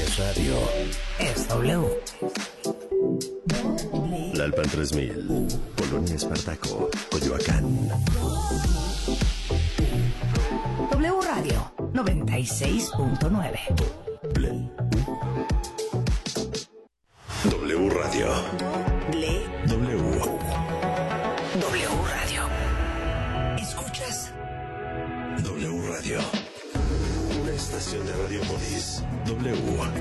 es radio, es W. La Alpan 3000, Polonia Espartaco, Coyoacán. W Radio 96.9. W Radio. W Radio. ¿Escuchas? W Radio. Una estación de Radiopolis. W.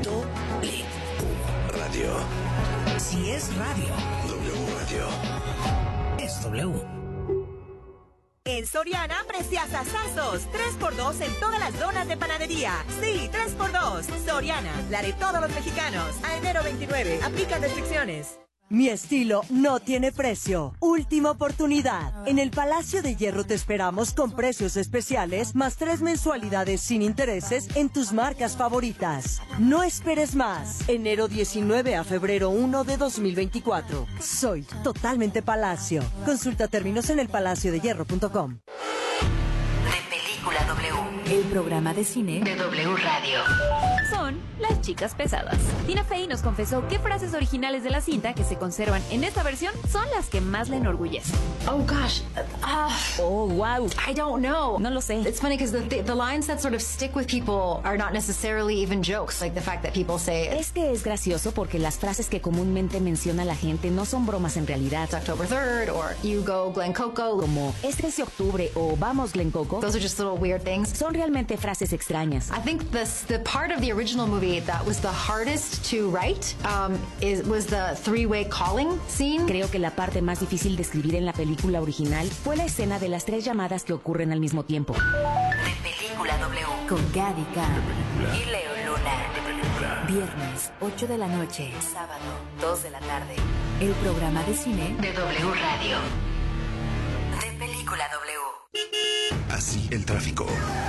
Radio. Si es radio. W Radio. Es W. En Soriana, preciasazazos. 3x2 en todas las donas de panadería. Sí, 3x2. Soriana, la de todos los mexicanos. A enero 29. Aplican restricciones. Mi estilo no tiene precio. Última oportunidad. En el Palacio de Hierro te esperamos con precios especiales, más 3 mensualidades sin intereses en tus marcas favoritas. No esperes más. Enero 19 a febrero 1 de 2024. Soy totalmente Palacio. Consulta términos en elpalaciodehierro.com. De Película W, el programa de cine de W Radio. Son las chicas pesadas. Tina Fey nos confesó qué frases originales de la cinta que se conservan en esta versión son las que más la enorgullecen. Oh gosh, Oh, wow. I don't know. No lo sé. It's funny because the lines that sort of stick with people are not necessarily even jokes, like the fact that people say Es que es gracioso porque las frases que comúnmente menciona la gente no son bromas en realidad. it's October 3rd or you go Glen Coco. Como es 13 de octubre o vamos Glen Coco. Those are just little weird things. Son realmente frases extrañas. I think the part of the original movie that was the hardest to write was the three-way calling scene. Creo que la parte más difícil de escribir en la película original fue la escena de las 3 llamadas que ocurren al mismo tiempo. De Película W, con Gaby Khan y Leo Luna. Viernes, 8 de la noche. Sábado, 2 de la tarde. El programa de cine de W Radio. De Película W. Así el tráfico.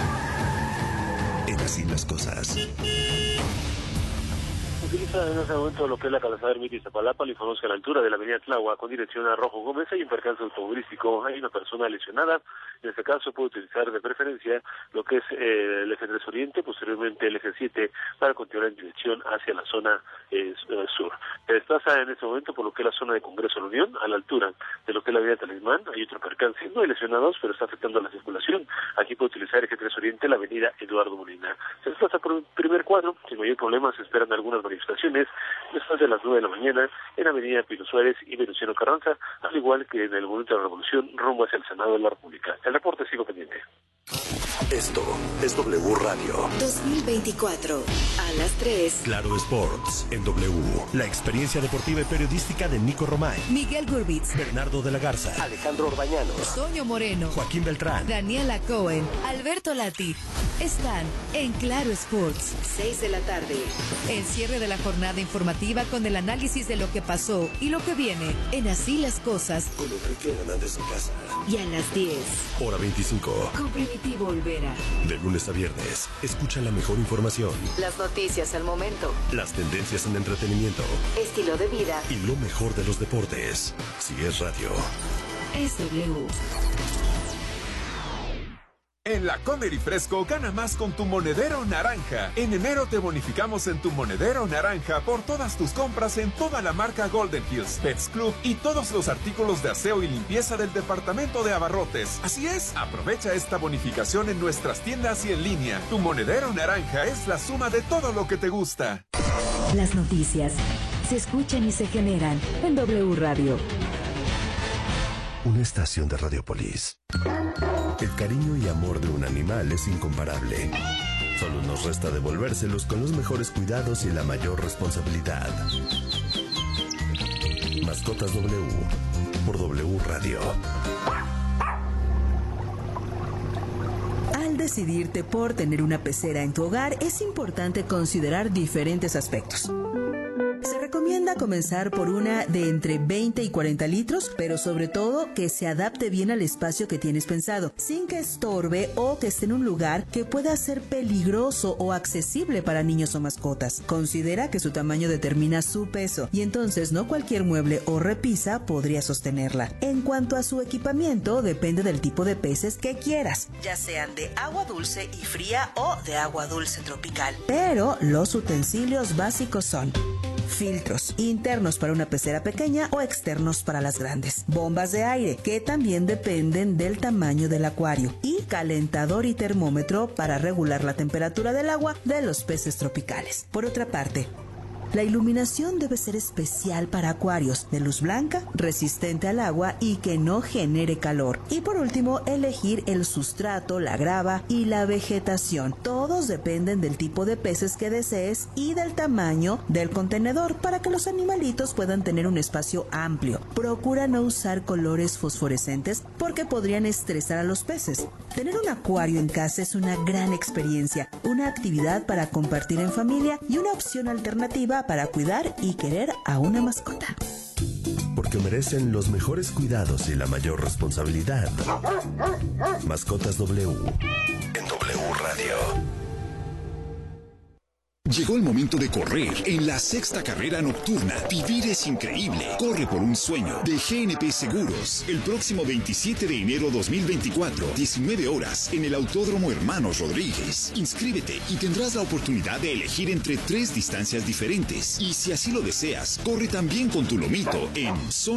En Así las cosas. Utiliza en ese momento lo que es la calzada Ermita Iztapalapa, le informamos que a la altura de la avenida Tláhuac con dirección a Rojo Gómez hay un percance automovilístico, hay una persona lesionada. En este caso puede utilizar de preferencia lo que es el eje 3 Oriente, posteriormente el eje 7 para continuar en dirección hacia la zona sur. Se desplaza en este momento por lo que es la zona de Congreso de la Unión, a la altura de lo que es la avenida Talismán, hay otro percance, no hay lesionados, pero está afectando la circulación. Aquí puede utilizar eje 3 Oriente, la avenida Eduardo Molina. Se desplaza por un primer cuadro, sin mayor problema, se esperan algunas manifestaciones después de las 9 de la mañana en avenida Pino Suárez y Venustiano Carranza, al igual que en el Monumento a la Revolución rumbo hacia el Senado de la República. El reporte sigo pendiente. Esto es W Radio. 2024, a las 3. Claro Sports en W. La experiencia deportiva y periodística de Nico Romay, Miguel Gurbitz, Bernardo de la Garza, Alejandro Orbañanos, Toño Moreno, Joaquín Beltrán, Daniela Cohen, Alberto Lati. Están en Claro Sports. 6 de la tarde. El cierre de la jornada informativa con el análisis de lo que pasó y lo que viene en Así las Cosas. con Enrique Hernández en casa. Y a las 10. Hora 25. Con Primitivo Olvera. De lunes a viernes, escucha la mejor información, Las noticias al momento. las tendencias en entretenimiento Estilo de vida. y lo mejor de los deportes. Si es radio. Es W. En la Comer y Fresco gana más con tu monedero naranja. En enero te bonificamos en tu monedero naranja por todas tus compras en toda la marca Golden Hills, Pets Club y todos los artículos de aseo y limpieza del departamento de abarrotes. Así es, aprovecha esta bonificación en nuestras tiendas y en línea. Tu monedero naranja es la suma de todo lo que te gusta. Las noticias se escuchan y se generan en W Radio. Una estación de Radiopolis. El cariño y amor de un animal es incomparable. Solo nos resta devolvérselos con los mejores cuidados y la mayor responsabilidad. Mascotas W por W Radio. Al decidirte por tener una pecera en tu hogar, es importante considerar diferentes aspectos. Se recomienda Recomienda comenzar por una de entre 20 y 40 litros, pero sobre todo que se adapte bien al espacio que tienes pensado, sin que estorbe o que esté en un lugar que pueda ser peligroso o accesible para niños o mascotas. Considera que su tamaño determina su peso y entonces no cualquier mueble o repisa podría sostenerla. En cuanto a su equipamiento, depende del tipo de peces que quieras, ya sean de agua dulce y fría o de agua dulce tropical. Pero los utensilios básicos son filtros internos para una pecera pequeña o externos para las grandes, bombas de aire que también dependen del tamaño del acuario y calentador y termómetro para regular la temperatura del agua de los peces tropicales. Por otra parte, la iluminación debe ser especial para acuarios, de luz blanca, resistente al agua y que no genere calor. Y por último, elegir el sustrato, la grava y la vegetación. Todos dependen del tipo de peces que desees y del tamaño del contenedor para que los animalitos puedan tener un espacio amplio. Procura no usar colores fosforescentes porque podrían estresar a los peces. Tener un acuario en casa es una gran experiencia, una actividad para compartir en familia y una opción alternativa para cuidar y querer a una mascota. Porque merecen los mejores cuidados y la mayor responsabilidad. Mascotas W en W Radio. Llegó el momento de correr en la 6ª carrera nocturna. Vivir es increíble. Corre por un sueño de GNP Seguros. El próximo 27 de enero 2024, 19 horas, en el Autódromo Hermanos Rodríguez. Inscríbete y tendrás la oportunidad de elegir entre 3 distancias diferentes. Y si así lo deseas, corre también con tu lomito en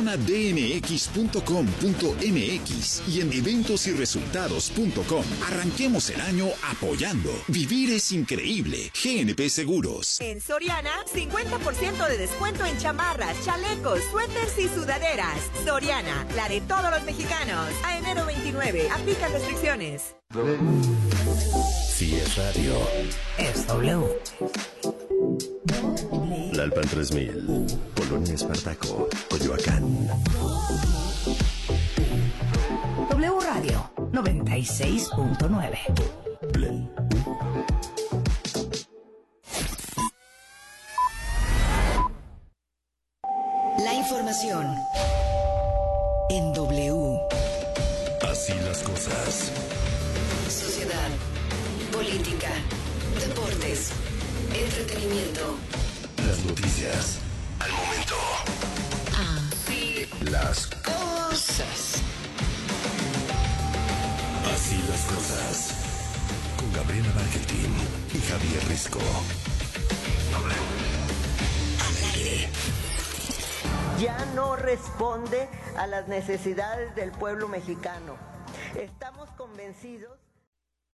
zonadmx.com.mx y en eventosyrresultados.com. Arranquemos el año apoyando. Vivir es increíble. GNP Seguros. En Soriana, 50% de descuento en chamarras, chalecos, suéteres y sudaderas. Soriana, la de todos los mexicanos. A enero 29, aplican restricciones. Si es radio, es W. Lalpan 3000, Polonia Espartaco, Coyoacán. W Radio 96.9. La información en W. Así las cosas. Sociedad, política, deportes, entretenimiento. Las noticias al momento. Así las cosas. Así las cosas. Con Gabriela Barquetín y Javier Risco. Al aire. Ya no responde a las necesidades del pueblo mexicano. Estamos convencidos